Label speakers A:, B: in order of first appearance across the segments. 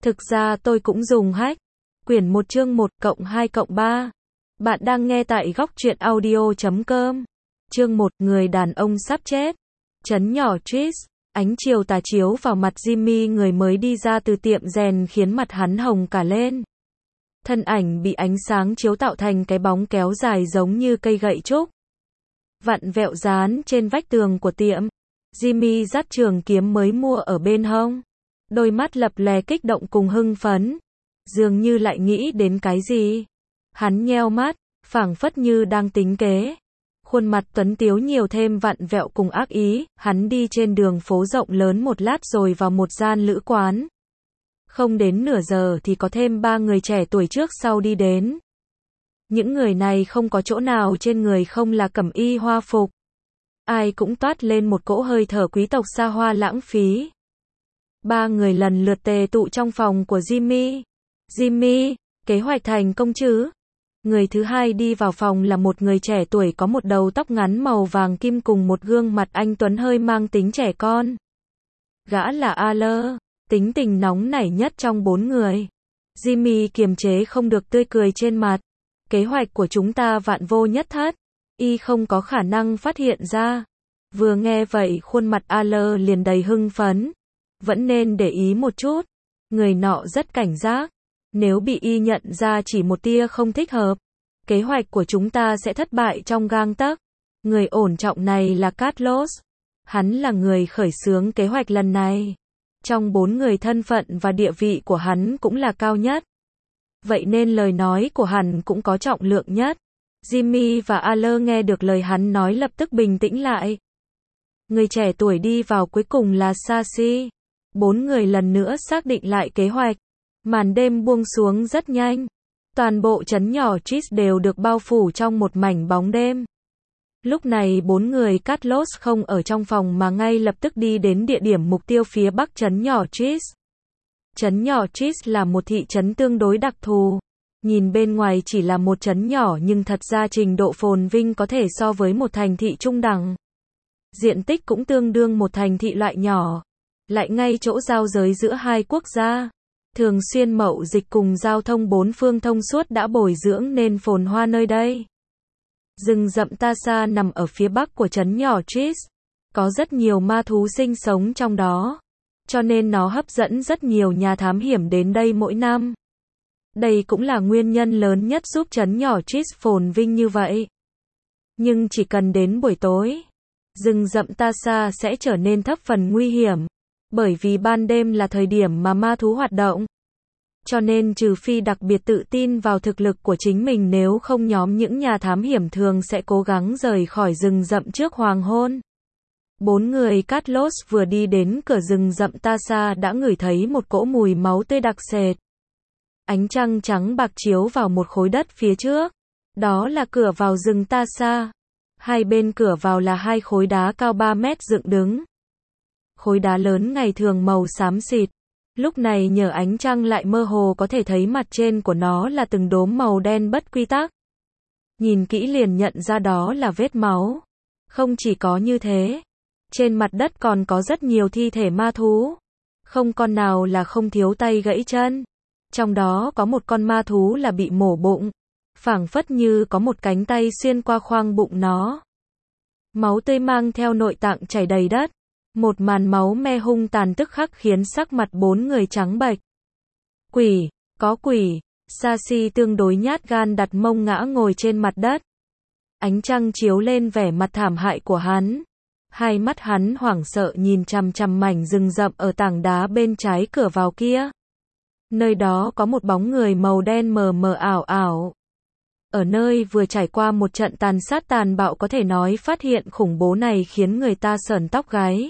A: Thực ra tôi cũng dùng hack. Quyển 1 chương 1 cộng 2 cộng 3. Bạn đang nghe tại góc truyện audio.com. Chương 1, người đàn ông sắp chết. Trấn nhỏ Tris. Ánh chiều tà chiếu vào mặt Jimmy, người mới đi ra từ tiệm rèn, khiến mặt hắn hồng cả lên. Thân ảnh bị ánh sáng chiếu tạo thành cái bóng kéo dài giống như cây gậy trúc, vặn vẹo dán trên vách tường của tiệm. Jimmy dắt trường kiếm mới mua ở bên hông, đôi mắt lập lè kích động cùng hưng phấn, dường như lại nghĩ đến cái gì. Hắn nheo mắt, phảng phất như đang tính kế. Khuôn mặt tuấn tiếu nhiều thêm vặn vẹo cùng ác ý. Hắn đi trên đường phố rộng lớn một lát rồi vào một gian lữ quán. Không đến nửa giờ thì có thêm 3 người trẻ tuổi trước sau đi đến. Những người này không có chỗ nào trên người không là cẩm y hoa phục. Ai cũng toát lên một cỗ hơi thở quý tộc xa hoa lãng phí. 3 người lần lượt tề tụ trong phòng của Jimmy. Jimmy, kế hoạch thành công chứ? Người thứ hai đi vào phòng là một người trẻ tuổi có một đầu tóc ngắn màu vàng kim cùng một gương mặt anh tuấn hơi mang tính trẻ con. Gã là Aller, tính tình nóng nảy nhất trong 4 người. Jimmy kiềm chế không được tươi cười trên mặt. Kế hoạch của chúng ta vạn vô nhất thất. Y không có khả năng phát hiện ra. Vừa nghe vậy khuôn mặt Aller liền đầy hưng phấn. Vẫn nên để ý một chút. Người nọ rất cảnh giác. Nếu bị Y nhận ra chỉ một tia không thích hợp, kế hoạch của chúng ta sẽ thất bại trong gang tấc. Người ổn trọng này là Carlos. Hắn là người khởi xướng kế hoạch lần này. Trong 4 người thân phận và địa vị của hắn cũng là cao nhất. Vậy nên lời nói của hắn cũng có trọng lượng nhất. Jimmy và Aller nghe được lời hắn nói lập tức bình tĩnh lại. Người trẻ tuổi đi vào cuối cùng là Sashi. 4 người lần nữa xác định lại kế hoạch. Màn đêm buông xuống rất nhanh. Toàn bộ trấn nhỏ Tris đều được bao phủ trong một mảnh bóng đêm. Lúc này 4 người Carlos không ở trong phòng mà ngay lập tức đi đến địa điểm mục tiêu phía bắc trấn nhỏ Tris. Trấn nhỏ Tris là một thị trấn tương đối đặc thù. Nhìn bên ngoài chỉ là một trấn nhỏ nhưng thật ra trình độ phồn vinh có thể so với một thành thị trung đẳng. Diện tích cũng tương đương một thành thị loại nhỏ. Lại ngay chỗ giao giới giữa hai quốc gia. Thường xuyên mậu dịch cùng giao thông 4 phương thông suốt đã bồi dưỡng nên phồn hoa nơi đây. Rừng rậm Tasa nằm ở phía bắc của trấn nhỏ Tris. Có rất nhiều ma thú sinh sống trong đó. Cho nên nó hấp dẫn rất nhiều nhà thám hiểm đến đây mỗi năm. Đây cũng là nguyên nhân lớn nhất giúp trấn nhỏ Tris phồn vinh như vậy. Nhưng chỉ cần đến buổi tối, rừng rậm Tasa sẽ trở nên thập phần nguy hiểm. Bởi vì ban đêm là thời điểm mà ma thú hoạt động. Cho nên trừ phi đặc biệt tự tin vào thực lực của chính mình, nếu không nhóm những nhà thám hiểm thường sẽ cố gắng rời khỏi rừng rậm trước hoàng hôn. 4 người Carlos vừa đi đến cửa rừng rậm Tasa đã ngửi thấy một cỗ mùi máu tươi đặc sệt. Ánh trăng trắng bạc chiếu vào một khối đất phía trước. Đó là cửa vào rừng Tasa. Hai bên cửa vào là 2 khối đá cao 3 mét dựng đứng. Khối đá lớn ngày thường màu xám xịt. Lúc này nhờ ánh trăng lại mơ hồ có thể thấy mặt trên của nó là từng đốm màu đen bất quy tắc. Nhìn kỹ liền nhận ra đó là vết máu. Không chỉ có như thế, trên mặt đất còn có rất nhiều thi thể ma thú. Không con nào là không thiếu tay gãy chân. Trong đó có một con ma thú là bị mổ bụng. Phảng phất như có một cánh tay xuyên qua khoang bụng nó. Máu tươi mang theo nội tạng chảy đầy đất. Một màn máu me hung tàn tức khắc khiến sắc mặt 4 người trắng bệch. Quỷ, có quỷ. Sashi tương đối nhát gan đặt mông ngã ngồi trên mặt đất. Ánh trăng chiếu lên vẻ mặt thảm hại của hắn. Hai mắt hắn hoảng sợ nhìn chằm chằm mảnh rừng rậm ở tảng đá bên trái cửa vào kia. Nơi đó có một bóng người màu đen mờ mờ ảo ảo. Ở nơi vừa trải qua một trận tàn sát tàn bạo, có thể nói phát hiện khủng bố này khiến người ta sởn tóc gáy.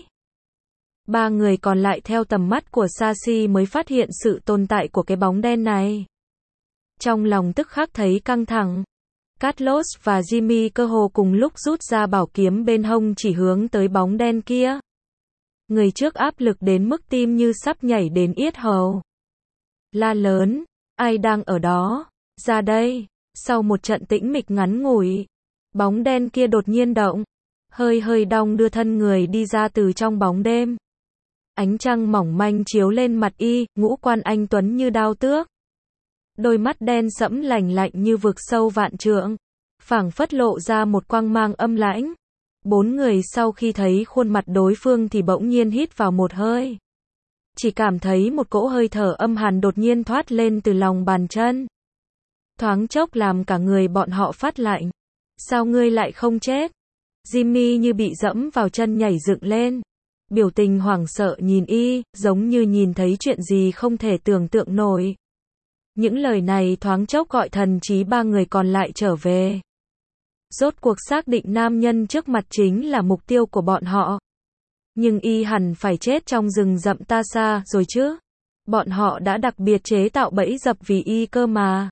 A: 3 người còn lại theo tầm mắt của Sashi mới phát hiện sự tồn tại của cái bóng đen này. Trong lòng tức khắc thấy căng thẳng. Carlos và Jimmy cơ hồ cùng lúc rút ra bảo kiếm bên hông chỉ hướng tới bóng đen kia. Người trước áp lực đến mức tim như sắp nhảy đến yết hầu. La lớn, ai đang ở đó? Ra đây. Sau một trận tĩnh mịch ngắn ngủi, bóng đen kia đột nhiên động. Hơi hơi đong đưa thân người đi ra từ trong bóng đêm. Ánh trăng mỏng manh chiếu lên mặt y, ngũ quan anh tuấn như đao tước. Đôi mắt đen sẫm lành lạnh như vực sâu vạn trượng, phảng phất lộ ra một quang mang âm lãnh. Bốn người sau khi thấy khuôn mặt đối phương thì bỗng nhiên hít vào một hơi. Chỉ cảm thấy một cỗ hơi thở âm hàn đột nhiên thoát lên từ lòng bàn chân. Thoáng chốc làm cả người bọn họ phát lạnh. Sao ngươi lại không chết? Jimmy như bị dẫm vào chân nhảy dựng lên. Biểu tình hoảng sợ nhìn y, giống như nhìn thấy chuyện gì không thể tưởng tượng nổi. Những lời này thoáng chốc gọi thần trí ba người còn lại trở về. Rốt cuộc xác định nam nhân trước mặt chính là mục tiêu của bọn họ. Nhưng y hẳn phải chết trong rừng rậm ta xa rồi chứ. Bọn họ đã đặc biệt chế tạo bẫy dập vì y cơ mà.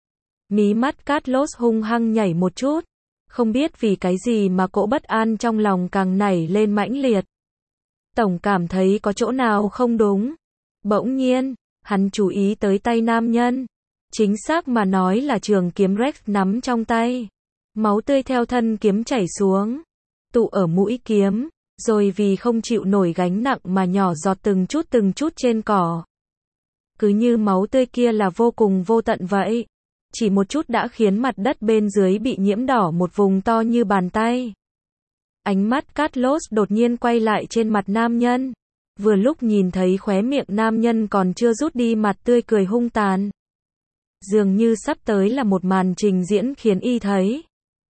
A: Mí mắt Carlos hung hăng nhảy một chút. Không biết vì cái gì mà cỗ bất an trong lòng càng nảy lên mãnh liệt. Tổng cảm thấy có chỗ nào không đúng. Bỗng nhiên, hắn chú ý tới tay nam nhân. Chính xác mà nói là trường kiếm Rex nắm trong tay. Máu tươi theo thân kiếm chảy xuống, tụ ở mũi kiếm, rồi vì không chịu nổi gánh nặng mà nhỏ giọt từng chút trên cỏ. Cứ như máu tươi kia là vô cùng vô tận vậy. Chỉ một chút đã khiến mặt đất bên dưới bị nhiễm đỏ một vùng to như bàn tay. Ánh mắt Carlos đột nhiên quay lại trên mặt nam nhân. Vừa lúc nhìn thấy khóe miệng nam nhân còn chưa rút đi mặt tươi cười hung tàn. Dường như sắp tới là một màn trình diễn khiến y thấy.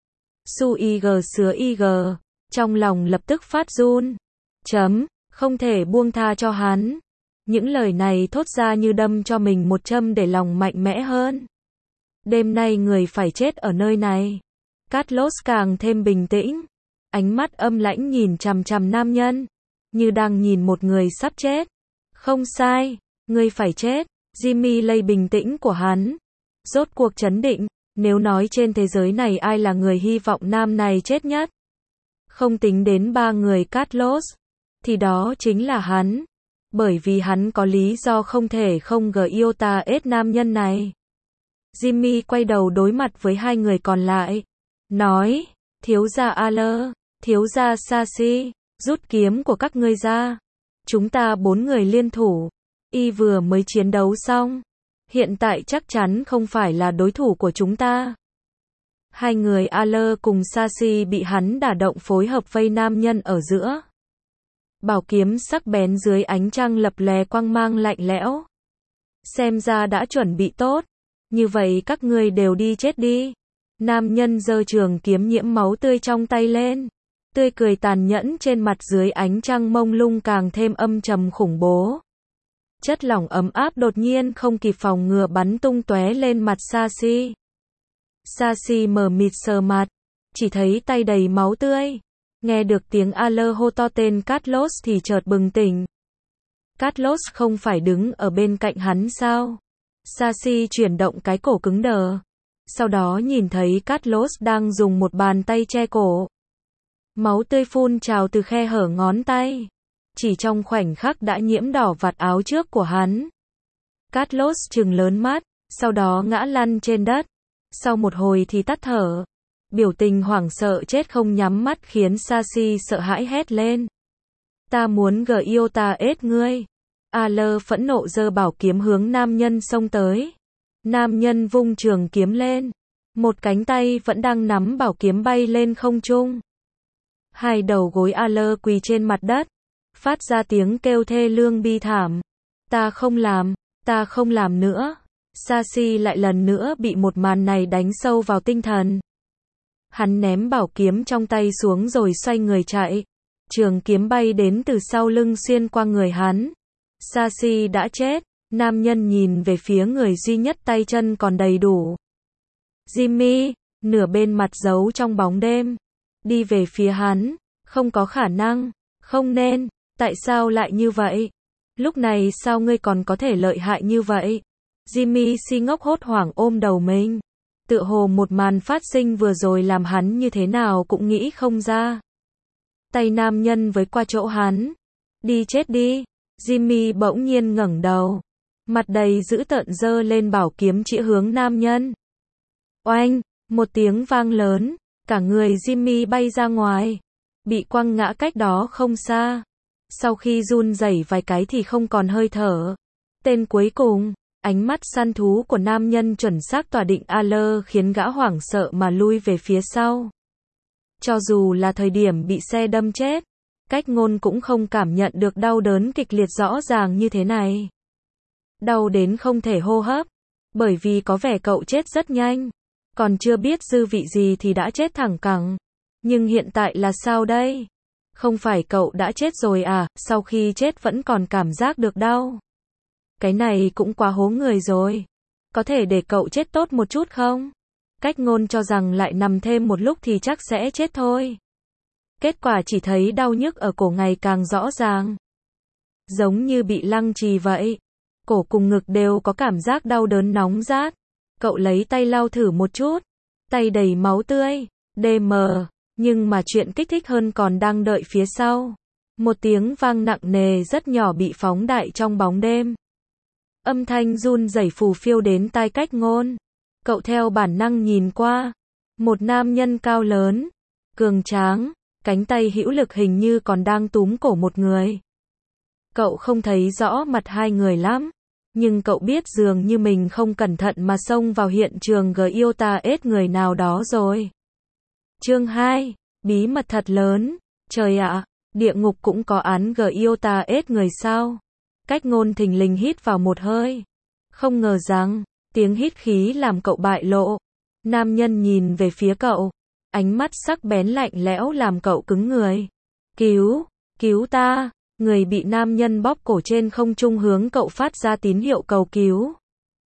A: Su ig sứa ig, trong lòng lập tức phát run. Không thể buông tha cho hắn. Những lời này thốt ra như đâm cho mình một châm để lòng mạnh mẽ hơn. Đêm nay người phải chết ở nơi này. Carlos càng thêm bình tĩnh. Ánh mắt âm lãnh nhìn chằm chằm nam nhân. Như đang nhìn một người sắp chết. Không sai, người phải chết. Jimmy lay bình tĩnh của hắn. Rốt cuộc trấn định. Nếu nói trên thế giới này ai là người hy vọng nam này chết nhất. Không tính đến ba người Carlos. Thì đó chính là hắn. Bởi vì hắn có lý do không thể không iota ết nam nhân này. Jimmy quay đầu đối mặt với hai người còn lại. Nói, thiếu gia Aller, thiếu gia Sashi, rút kiếm của các ngươi ra. Chúng ta bốn người liên thủ. Y vừa mới chiến đấu xong. Hiện tại chắc chắn không phải là đối thủ của chúng ta. Hai người Aller cùng Sashi bị hắn đả động phối hợp vây nam nhân ở giữa. Bảo kiếm sắc bén dưới ánh trăng lập lè quang mang lạnh lẽo. Xem ra đã chuẩn bị tốt. Như vậy các ngươi đều đi chết đi. Nam nhân giơ trường kiếm nhiễm máu tươi trong tay lên. Tươi cười tàn nhẫn trên mặt dưới ánh trăng mông lung càng thêm âm trầm khủng bố. Chất lỏng ấm áp đột nhiên không kịp phòng ngừa bắn tung tóe lên mặt Sashi. Sashi mờ mịt sờ mặt, chỉ thấy tay đầy máu tươi. Nghe được tiếng Aller hô to tên Carlos thì chợt bừng tỉnh. Carlos không phải đứng ở bên cạnh hắn sao? Sashi chuyển động cái cổ cứng đờ. Sau đó nhìn thấy Carlos đang dùng một bàn tay che cổ. Máu tươi phun trào từ khe hở ngón tay. Chỉ trong khoảnh khắc đã nhiễm đỏ vạt áo trước của hắn. Carlos trừng lớn mắt, sau đó ngã lăn trên đất. Sau một hồi thì tắt thở. Biểu tình hoảng sợ chết không nhắm mắt khiến Sashi sợ hãi hét lên. Ta muốn iota ết ngươi. Aller phẫn nộ giơ bảo kiếm hướng nam nhân xông tới. Nam nhân vung trường kiếm lên. Một cánh tay vẫn đang nắm bảo kiếm bay lên không trung. Hai đầu gối Aller quỳ trên mặt đất. Phát ra tiếng kêu thê lương bi thảm. Ta không làm nữa. Sashi lại lần nữa bị một màn này đánh sâu vào tinh thần. Hắn ném bảo kiếm trong tay xuống rồi xoay người chạy. Trường kiếm bay đến từ sau lưng xuyên qua người hắn. Sashi đã chết. Nam nhân nhìn về phía người duy nhất tay chân còn đầy đủ. Jimmy, nửa bên mặt giấu trong bóng đêm. Đi về phía hắn. Không có khả năng. Không nên. Tại sao lại như vậy? Lúc này sao ngươi còn có thể lợi hại như vậy? Jimmy si ngốc hốt hoảng ôm đầu mình. Tựa hồ một màn phát sinh vừa rồi làm hắn như thế nào cũng nghĩ không ra. Tay nam nhân với qua chỗ hắn. Đi chết đi. Jimmy bỗng nhiên ngẩng đầu. Mặt đầy dữ tợn giơ lên bảo kiếm chĩa hướng nam nhân. Oanh, một tiếng vang lớn. Cả người Jimmy bay ra ngoài. Bị quăng ngã cách đó không xa. Sau khi run rẩy vài cái thì không còn hơi thở. Tên cuối cùng, ánh mắt săn thú của nam nhân chuẩn xác tỏa định AL khiến gã hoảng sợ mà lui về phía sau. Cho dù là thời điểm bị xe đâm chết, Cách Ngôn cũng không cảm nhận được đau đớn kịch liệt rõ ràng như thế này. Đau đến không thể hô hấp, bởi vì có vẻ cậu chết rất nhanh, còn chưa biết dư vị gì thì đã chết thẳng cẳng. Nhưng hiện tại là sao đây? Không phải cậu đã chết rồi à, sau khi chết vẫn còn cảm giác được đau. Cái này cũng quá hố người rồi. Có thể để cậu chết tốt một chút không? Cách Ngôn cho rằng lại nằm thêm một lúc thì chắc sẽ chết thôi. Kết quả chỉ thấy đau nhức ở cổ ngày càng rõ ràng. Giống như bị lăng trì vậy. Cổ cùng ngực đều có cảm giác đau đớn nóng rát. Cậu lấy tay lau thử một chút. Tay đầy máu tươi. DM. Nhưng mà chuyện kích thích hơn còn đang đợi phía sau. Một tiếng vang nặng nề rất nhỏ bị phóng đại trong bóng đêm. Âm thanh run rẩy phù phiêu đến tai Cách Ngôn. Cậu theo bản năng nhìn qua. Một nam nhân cao lớn, cường tráng, cánh tay hữu lực hình như còn đang túm cổ một người. Cậu không thấy rõ mặt hai người lắm, nhưng cậu biết dường như mình không cẩn thận mà xông vào hiện trường GIOTA-S người nào đó rồi. Chương 2, bí mật thật lớn. Trời ạ, địa ngục cũng có án GIOTA-S người sao? Cách Ngôn thình lình hít vào một hơi. Không ngờ rằng, tiếng hít khí làm cậu bại lộ. Nam nhân nhìn về phía cậu, ánh mắt sắc bén lạnh lẽo làm cậu cứng người. Cứu ta. Người bị nam nhân bóp cổ trên không trung hướng cậu phát ra tín hiệu cầu cứu.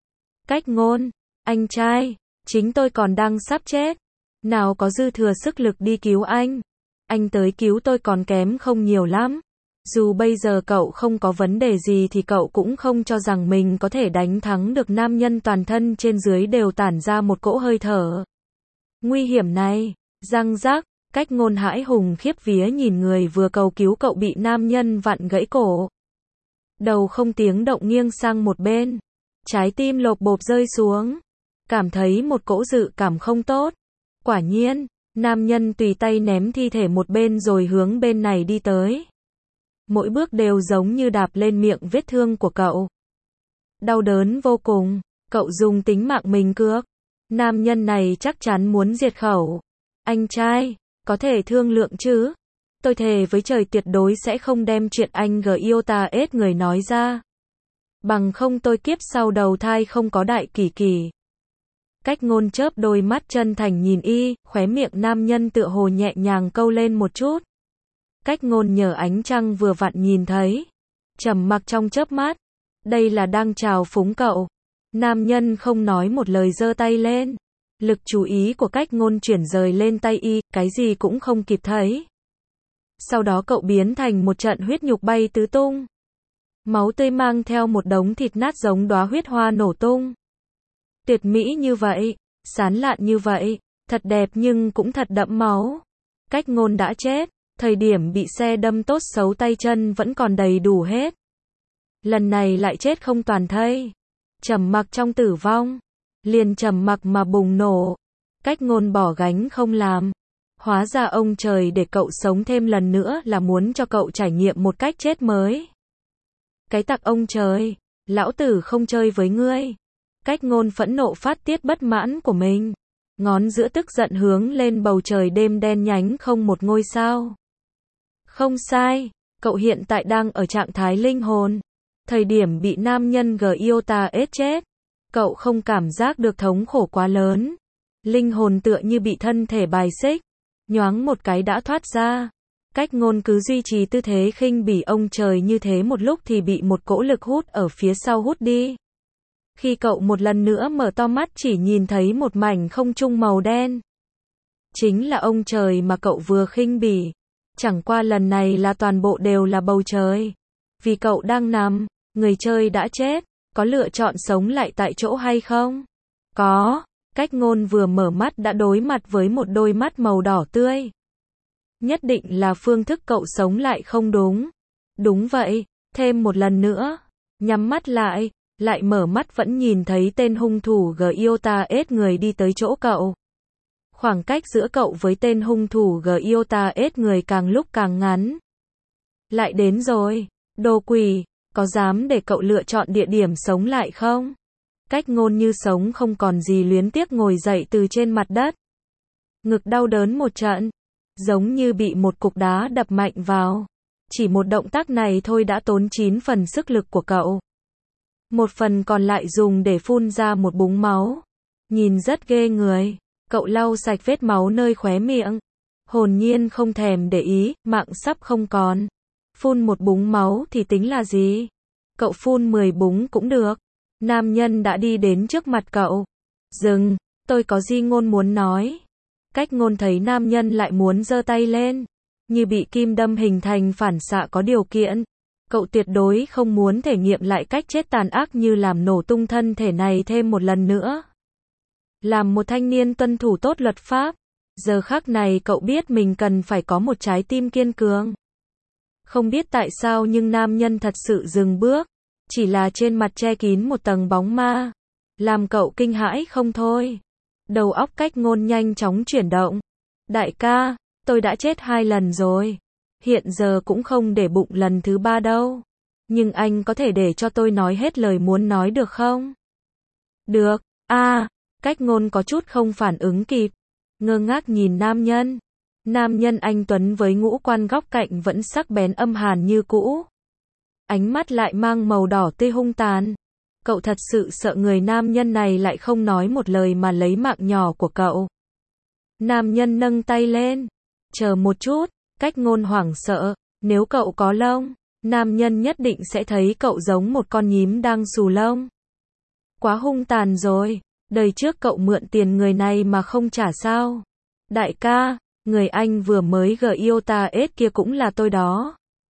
A: Cách Ngôn, anh trai, chính tôi còn đang sắp chết. Nào có dư thừa sức lực đi cứu anh. Anh tới cứu tôi còn kém không nhiều lắm. Dù bây giờ cậu không có vấn đề gì thì cậu cũng không cho rằng mình có thể đánh thắng được nam nhân toàn thân trên dưới đều tản ra một cỗ hơi thở. Nguy hiểm này, răng rắc, Cách Ngôn hãi hùng khiếp vía nhìn người vừa cầu cứu cậu bị nam nhân vặn gãy cổ. Đầu không tiếng động nghiêng sang một bên. Trái tim lộp bộp rơi xuống. Cảm thấy một cỗ dự cảm không tốt. Quả nhiên, nam nhân tùy tay ném thi thể một bên rồi hướng bên này đi tới. Mỗi bước đều giống như đạp lên miệng vết thương của cậu. Đau đớn vô cùng, cậu dùng tính mạng mình cược. Nam nhân này chắc chắn muốn diệt khẩu. Anh trai, có thể thương lượng chứ? Tôi thề với trời tuyệt đối sẽ không đem chuyện anh GIOTA-S người nói ra. Bằng không tôi kiếp sau đầu thai không có đại kỳ kỳ. Cách Ngôn chớp đôi mắt chân thành nhìn khóe miệng nam nhân tựa hồ nhẹ nhàng câu lên một chút. Cách Ngôn nhờ ánh trăng vừa vặn nhìn thấy. Trầm mặc trong chớp mắt. Đây là đang chào phúng cậu. Nam nhân không nói một lời giơ tay lên. Lực chú ý của Cách Ngôn chuyển rời lên tay cái gì cũng không kịp thấy. Sau đó cậu biến thành một trận huyết nhục bay tứ tung. Máu tươi mang theo một đống thịt nát giống đóa huyết hoa nổ tung. Tuyệt mỹ như vậy, sán lạn như vậy, thật đẹp nhưng cũng thật đẫm máu. Cách Ngôn đã chết, thời điểm bị xe đâm tốt xấu tay chân vẫn còn đầy đủ hết. Lần này lại chết không toàn thây. Trầm mặc trong tử vong. Liền trầm mặc mà bùng nổ. Cách Ngôn bỏ gánh không làm. Hóa ra ông trời để cậu sống thêm lần nữa là muốn cho cậu trải nghiệm một cách chết mới. Cái tặc ông trời, lão tử không chơi với ngươi. Cách Ngôn phẫn nộ phát tiết bất mãn của mình. Ngón giữa tức giận hướng lên bầu trời đêm đen nhánh không một ngôi sao. Không sai, cậu hiện tại đang ở trạng thái linh hồn. Thời điểm bị nam nhân GIOTA-S chết, cậu không cảm giác được thống khổ quá lớn. Linh hồn tựa như bị thân thể bài xích, nhoáng một cái đã thoát ra. Cách Ngôn cứ duy trì tư thế khinh bỉ ông trời như thế một lúc thì bị một cỗ lực hút ở phía sau hút đi. Khi cậu một lần nữa mở to mắt chỉ nhìn thấy một mảnh không trung màu đen. Chính là ông trời mà cậu vừa khinh bỉ. Chẳng qua lần này là toàn bộ đều là bầu trời. Vì cậu đang nằm, người chơi đã chết, có lựa chọn sống lại tại chỗ hay không? Có. Cách Ngôn vừa mở mắt đã đối mặt với một đôi mắt màu đỏ tươi. Nhất định là phương thức cậu sống lại không đúng. Đúng vậy, thêm một lần nữa. Nhắm mắt lại mở mắt vẫn nhìn thấy tên hung thủ GIOTA-S người đi tới chỗ cậu. Khoảng cách giữa cậu với tên hung thủ GIOTA-S người càng lúc càng ngắn. Lại đến rồi. Đồ quỷ, có dám để cậu lựa chọn địa điểm sống lại không? Cách ngôn như sống không còn gì luyến tiếc ngồi dậy từ trên mặt đất. Ngực đau đớn một trận, giống như bị một cục đá đập mạnh vào. Chỉ một động tác này thôi đã tốn 9 phần sức lực của cậu. Một phần còn lại dùng để phun ra một búng máu. Nhìn rất ghê người. Cậu lau sạch vết máu nơi khóe miệng. Hồn nhiên không thèm để ý, mạng sắp không còn. Phun một búng máu thì tính là gì? Cậu phun 10 búng cũng được. Nam nhân đã đi đến trước mặt cậu. Dừng, tôi có gì ngôn muốn nói. Cách ngôn thấy nam nhân lại muốn giơ tay lên. Như bị kim đâm hình thành phản xạ có điều kiện. Cậu tuyệt đối không muốn thể nghiệm lại cách chết tàn ác như làm nổ tung thân thể này thêm một lần nữa. Làm một thanh niên tuân thủ tốt luật pháp. Giờ khắc này cậu biết mình cần phải có một trái tim kiên cường. Không biết tại sao nhưng nam nhân thật sự dừng bước. Chỉ là trên mặt che kín một tầng bóng ma. Làm cậu kinh hãi không thôi. Đầu óc cách ngôn nhanh chóng chuyển động. Đại ca, tôi đã chết 2 lần rồi. Hiện giờ cũng không để bụng lần thứ 3 đâu. Nhưng anh có thể để cho tôi nói hết lời muốn nói được không? Được, cách ngôn có chút không phản ứng kịp. Ngơ ngác nhìn nam nhân. Nam nhân anh tuấn với ngũ quan góc cạnh vẫn sắc bén âm hàn như cũ. Ánh mắt lại mang màu đỏ tươi hung tàn. Cậu thật sự sợ người nam nhân này lại không nói một lời mà lấy mạng nhỏ của cậu. Nam nhân nâng tay lên. Chờ một chút, cách ngôn hoảng sợ. Nếu cậu có lông, nam nhân nhất định sẽ thấy cậu giống một con nhím đang xù lông. Quá hung tàn rồi. Đời trước cậu mượn tiền người này mà không trả sao? Đại ca, người anh vừa mới yêu ta ết kia cũng là tôi đó.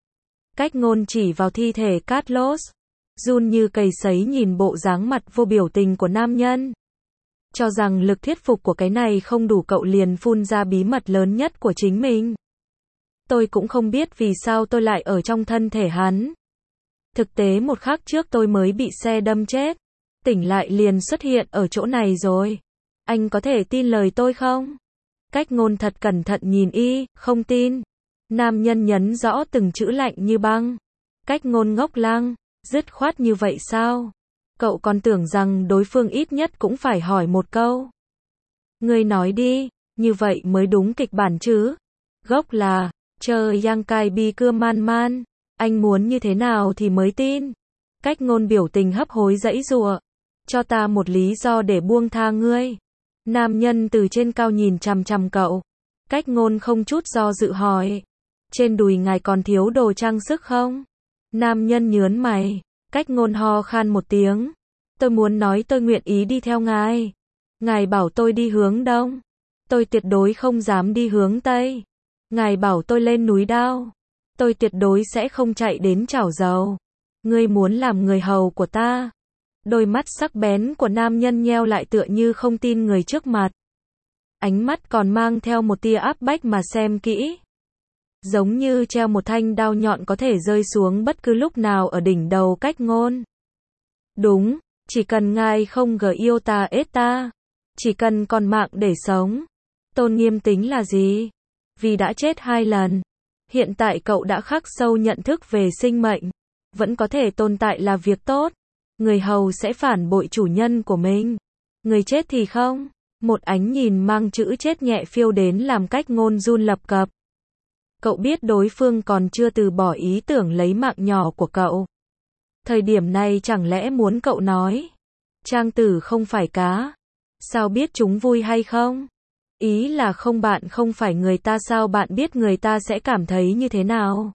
A: Cách ngôn chỉ vào thi thể Carlos. Run như cầy sấy nhìn bộ dáng mặt vô biểu tình của nam nhân. Cho rằng lực thuyết phục của cái này không đủ cậu liền phun ra bí mật lớn nhất của chính mình. Tôi cũng không biết vì sao tôi lại ở trong thân thể hắn. Thực tế một khắc trước tôi mới bị xe đâm chết. Tỉnh lại liền xuất hiện ở chỗ này rồi. Anh có thể tin lời tôi không? Cách ngôn thật cẩn thận nhìn không tin. Nam nhân nhấn rõ từng chữ lạnh như băng. Cách ngôn ngốc lăng, dứt khoát như vậy sao? Cậu còn tưởng rằng đối phương ít nhất cũng phải hỏi một câu. Ngươi nói đi, như vậy mới đúng kịch bản chứ. Gốc là, chờ yang cai bi cưa man man. Anh muốn như thế nào thì mới tin. Cách ngôn biểu tình hấp hối giãy giụa. Cho ta một lý do để buông tha ngươi. Nam nhân từ trên cao nhìn chằm chằm cậu. Cách ngôn không chút do dự hỏi. Trên đùi ngài còn thiếu đồ trang sức không? Nam nhân nhớn mày. Cách ngôn ho khan một tiếng. Tôi muốn nói tôi nguyện ý đi theo ngài. Ngài bảo tôi đi hướng đông. Tôi tuyệt đối không dám đi hướng tây. Ngài bảo tôi lên núi Đao. Tôi tuyệt đối sẽ không chạy đến chảo dầu. Ngươi muốn làm người hầu của ta. Đôi mắt sắc bén của nam nhân nheo lại tựa như không tin người trước mặt. Ánh mắt còn mang theo một tia áp bách mà xem kỹ. Giống như treo một thanh đao nhọn có thể rơi xuống bất cứ lúc nào ở đỉnh đầu cách ngôn. Đúng, chỉ cần ngài không yêu ta ết ta. Chỉ cần còn mạng để sống. Tôn nghiêm tính là gì? Vì đã chết 2 lần. Hiện tại cậu đã khắc sâu nhận thức về sinh mệnh. Vẫn có thể tồn tại là việc tốt. Người hầu sẽ phản bội chủ nhân của mình. Người chết thì không. Một ánh nhìn mang chữ chết nhẹ phiêu đến làm cách ngôn run lập cập. Cậu biết đối phương còn chưa từ bỏ ý tưởng lấy mạng nhỏ của cậu. Thời điểm này chẳng lẽ muốn cậu nói. Trang tử không phải cá. Sao biết chúng vui hay không? Ý là không bạn không phải người ta sao bạn biết người ta sẽ cảm thấy như thế nào?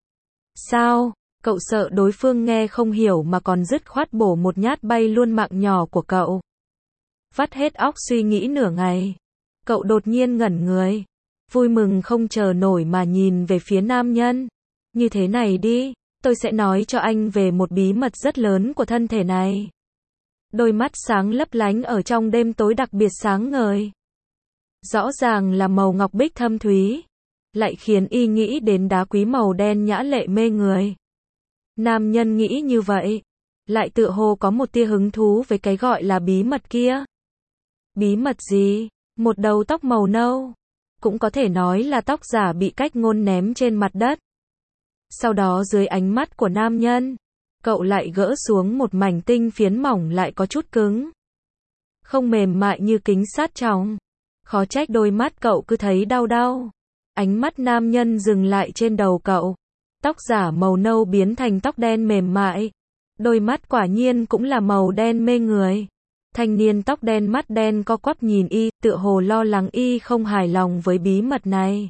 A: Sao? Cậu sợ đối phương nghe không hiểu mà còn dứt khoát bổ một nhát bay luôn mạng nhỏ của cậu. Vắt hết óc suy nghĩ nửa ngày. Cậu đột nhiên ngẩn người. Vui mừng không chờ nổi mà nhìn về phía nam nhân. Như thế này đi, tôi sẽ nói cho anh về một bí mật rất lớn của thân thể này. Đôi mắt sáng lấp lánh ở trong đêm tối đặc biệt sáng ngời. Rõ ràng là màu ngọc bích thâm thúy. Lại khiến y nghĩ đến đá quý màu đen nhã lệ mê người. Nam nhân nghĩ như vậy. Lại tựa hồ có một tia hứng thú với cái gọi là bí mật kia. Bí mật gì? Một đầu tóc màu nâu. Cũng có thể nói là tóc giả bị cách ngôn ném trên mặt đất. Sau đó dưới ánh mắt của nam nhân, cậu lại gỡ xuống một mảnh tinh phiến mỏng lại có chút cứng. Không mềm mại như kính sát tròng. Khó trách đôi mắt cậu cứ thấy đau đau. Ánh mắt nam nhân dừng lại trên đầu cậu. Tóc giả màu nâu biến thành tóc đen mềm mại. Đôi mắt quả nhiên cũng là màu đen mê người. Thanh niên tóc đen mắt đen co quắp nhìn y, tựa hồ lo lắng y không hài lòng với bí mật này.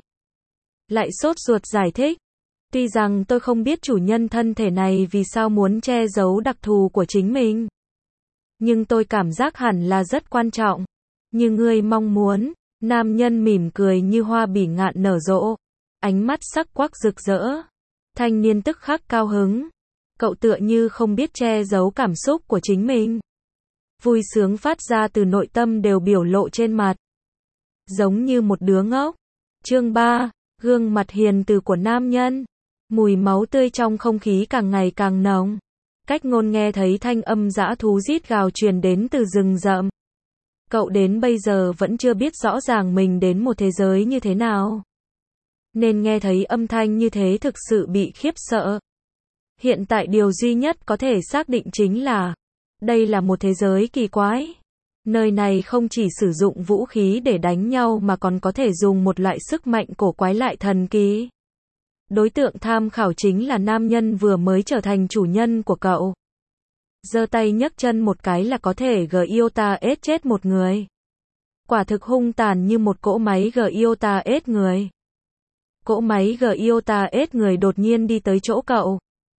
A: Lại sốt ruột giải thích. Tuy rằng tôi không biết chủ nhân thân thể này vì sao muốn che giấu đặc thù của chính mình. Nhưng tôi cảm giác hẳn là rất quan trọng. Như ngươi mong muốn. Nam nhân mỉm cười như hoa bỉ ngạn nở rộ. Ánh mắt sắc quắc rực rỡ. Thanh niên tức khắc cao hứng. Cậu tựa như không biết che giấu cảm xúc của chính mình. Vui sướng phát ra từ nội tâm đều biểu lộ trên mặt. Giống như một đứa ngốc. Chương 3. Gương mặt hiền từ của nam nhân. Mùi máu tươi trong không khí càng ngày càng nồng. Cách ngôn nghe thấy thanh âm dã thú rít gào truyền đến từ rừng rậm. Cậu đến bây giờ vẫn chưa biết rõ ràng mình đến một thế giới như thế nào. Nên nghe thấy âm thanh như thế thực sự bị khiếp sợ. Hiện tại điều duy nhất có thể xác định chính là đây là một thế giới kỳ quái. Nơi này không chỉ sử dụng vũ khí để đánh nhau mà còn có thể dùng một loại sức mạnh cổ quái lại thần kỳ. Đối tượng tham khảo chính là nam nhân vừa mới trở thành chủ nhân của cậu. Giơ tay nhấc chân một cái là có thể GIOTA-S chết một người. Quả thực hung tàn như một cỗ máy GIOTA-S người. Cỗ máy GIOTA-S người đột nhiên đi tới chỗ cậu.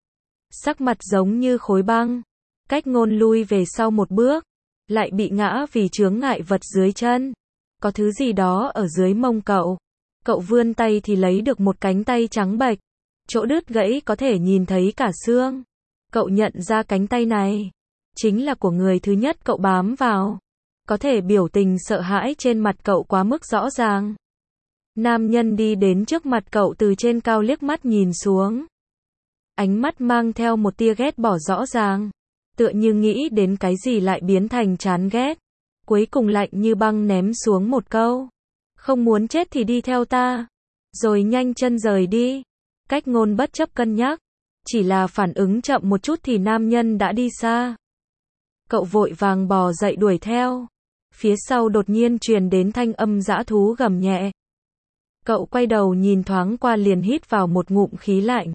A: Sắc mặt giống như khối băng. Cách ngôn lui về sau một bước. Lại bị ngã vì chướng ngại vật dưới chân. Có thứ gì đó ở dưới mông cậu. Cậu vươn tay thì lấy được một cánh tay trắng bệch. Chỗ đứt gãy có thể nhìn thấy cả xương. Cậu nhận ra cánh tay này chính là của người thứ nhất cậu bám vào. Có thể biểu tình sợ hãi trên mặt cậu quá mức rõ ràng. Nam nhân đi đến trước mặt cậu từ trên cao liếc mắt nhìn xuống. Ánh mắt mang theo một tia ghét bỏ rõ ràng. Tựa như nghĩ đến cái gì lại biến thành chán ghét. Cuối cùng lạnh như băng ném xuống một câu. Không muốn chết thì đi theo ta. Rồi nhanh chân rời đi. Cách ngôn bất chấp cân nhắc. Chỉ là phản ứng chậm một chút thì nam nhân đã đi xa. Cậu vội vàng bò dậy đuổi theo. Phía sau đột nhiên truyền đến thanh âm dã thú gầm nhẹ. Cậu quay đầu nhìn thoáng qua liền hít vào một ngụm khí lạnh.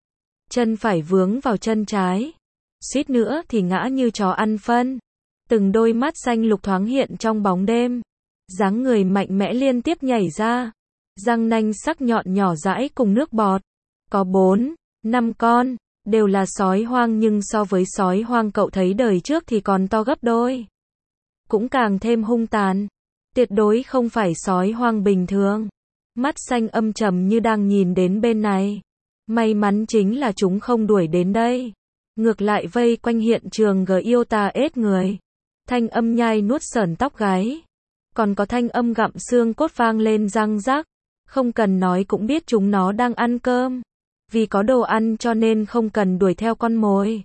A: Chân phải vướng vào chân trái. Suýt nữa thì ngã như chó ăn phân. Từng đôi mắt xanh lục thoáng hiện trong bóng đêm. Dáng người mạnh mẽ liên tiếp nhảy ra. Răng nanh sắc nhọn nhỏ dãi cùng nước bọt. Có 4, 5 con. Đều là sói hoang nhưng so với sói hoang cậu thấy đời trước thì còn to gấp đôi. Cũng càng thêm hung tàn. Tuyệt đối không phải sói hoang bình thường. Mắt xanh âm trầm như đang nhìn đến bên này. May mắn chính là chúng không đuổi đến đây. Ngược lại vây quanh hiện trường GIOTA-S người. Thanh âm nhai nuốt sởn tóc gáy. Còn có thanh âm gặm xương cốt vang lên răng rắc. Không cần nói cũng biết chúng nó đang ăn cơm. Vì có đồ ăn cho nên không cần đuổi theo con mồi.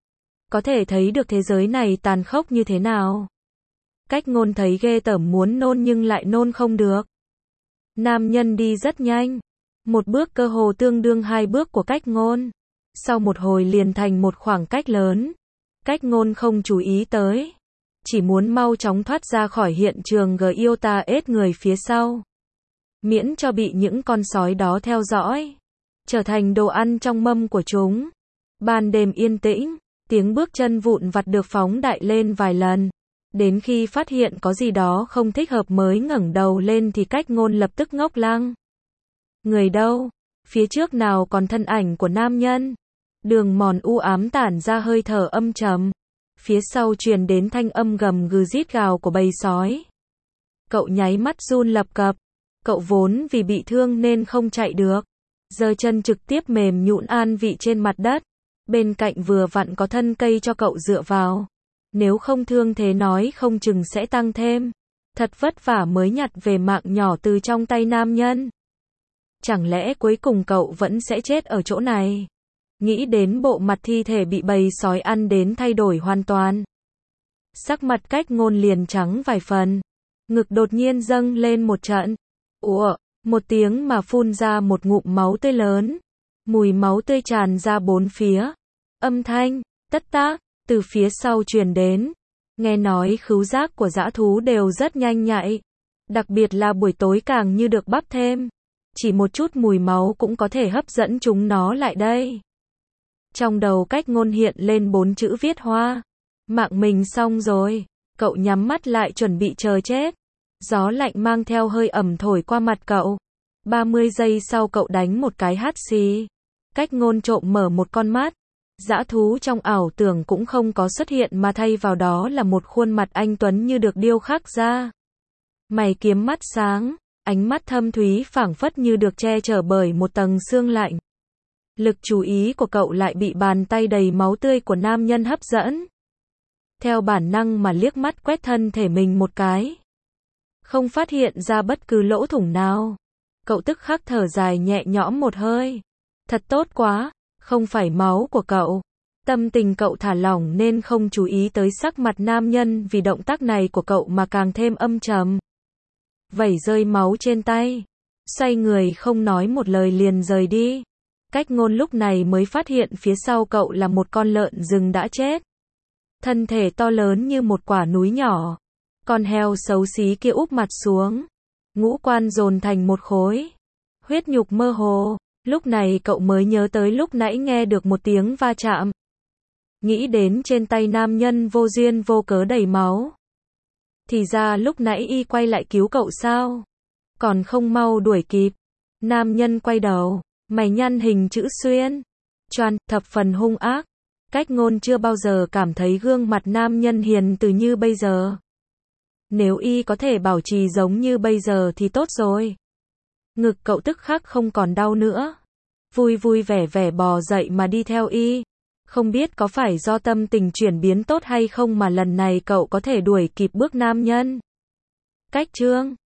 A: Có thể thấy được thế giới này tàn khốc như thế nào. Cách ngôn thấy ghê tởm muốn nôn nhưng lại nôn không được. Nam nhân đi rất nhanh. Một bước cơ hồ tương đương 2 bước của cách ngôn. Sau một hồi liền thành một khoảng cách lớn. Cách ngôn không chú ý tới. Chỉ muốn mau chóng thoát ra khỏi hiện trường GIOTA-S người phía sau. Miễn cho bị những con sói đó theo dõi. Trở thành đồ ăn trong mâm của chúng. Ban đêm yên tĩnh. Tiếng bước chân vụn vặt được phóng đại lên vài lần. Đến khi phát hiện có gì đó không thích hợp mới ngẩng đầu lên thì cách ngôn lập tức ngốc lăng. Người đâu? Phía trước nào còn thân ảnh của nam nhân? Đường mòn u ám tản ra hơi thở âm trầm. Phía sau truyền đến thanh âm gầm gừ rít gào của bầy sói. Cậu nháy mắt run lập cập. Cậu vốn vì bị thương nên không chạy được. Giơ chân trực tiếp mềm nhũn an vị trên mặt đất. Bên cạnh vừa vặn có thân cây cho cậu dựa vào. Nếu không thương thế nói không chừng sẽ tăng thêm. Thật vất vả mới nhặt về mạng nhỏ từ trong tay nam nhân. Chẳng lẽ cuối cùng cậu vẫn sẽ chết ở chỗ này? Nghĩ đến bộ mặt thi thể bị bầy sói ăn đến thay đổi hoàn toàn. Sắc mặt cách ngôn liền trắng vài phần. Ngực đột nhiên dâng lên một trận. Ủa, một tiếng mà phun ra một ngụm máu tươi lớn. Mùi máu tươi tràn ra bốn phía. Âm thanh, tất tác, từ phía sau truyền đến. Nghe nói khứu giác của dã thú đều rất nhanh nhạy. Đặc biệt là buổi tối càng như được bắp thêm. Chỉ một chút mùi máu cũng có thể hấp dẫn chúng nó lại đây. Trong đầu Cách Ngôn hiện lên 4 chữ viết hoa. Mạng mình xong rồi. Cậu nhắm mắt lại chuẩn bị chờ chết. Gió lạnh mang theo hơi ẩm thổi qua mặt cậu. 30 giây sau cậu đánh một cái hắt xì. Cách Ngôn trộm mở một con mắt. Dã thú trong ảo tưởng cũng không có xuất hiện mà thay vào đó là một khuôn mặt anh tuấn như được điêu khắc ra. Mày kiếm mắt sáng, ánh mắt thâm thúy phảng phất như được che chở bởi một tầng sương lạnh. Lực chú ý của cậu lại bị bàn tay đầy máu tươi của nam nhân hấp dẫn. Theo bản năng mà liếc mắt quét thân thể mình một cái. Không phát hiện ra bất cứ lỗ thủng nào. Cậu tức khắc thở dài nhẹ nhõm một hơi. Thật tốt quá, không phải máu của cậu. Tâm tình cậu thả lỏng nên không chú ý tới sắc mặt nam nhân vì động tác này của cậu mà càng thêm âm trầm. Vẩy rơi máu trên tay. Xoay người không nói một lời liền rời đi. Cách Ngôn lúc này mới phát hiện phía sau cậu là một con lợn rừng đã chết. Thân thể to lớn như một quả núi nhỏ. Con heo xấu xí kia úp mặt xuống. Ngũ quan dồn thành một khối. Huyết nhục mơ hồ. Lúc này cậu mới nhớ tới lúc nãy nghe được một tiếng va chạm. Nghĩ đến trên tay nam nhân vô duyên vô cớ đầy máu. Thì ra lúc nãy y quay lại cứu cậu sao? Còn không mau đuổi kịp. Nam nhân quay đầu, mày nhăn hình chữ xuyên. Choan, thập phần hung ác. Cách Ngôn chưa bao giờ cảm thấy gương mặt nam nhân hiền từ như bây giờ. Nếu y có thể bảo trì giống như bây giờ thì tốt rồi. Ngực cậu tức khắc không còn đau nữa. Vui vui vẻ vẻ bò dậy mà đi theo y. Không biết có phải do tâm tình chuyển biến tốt hay không mà lần này cậu có thể đuổi kịp bước nam nhân. Cách chương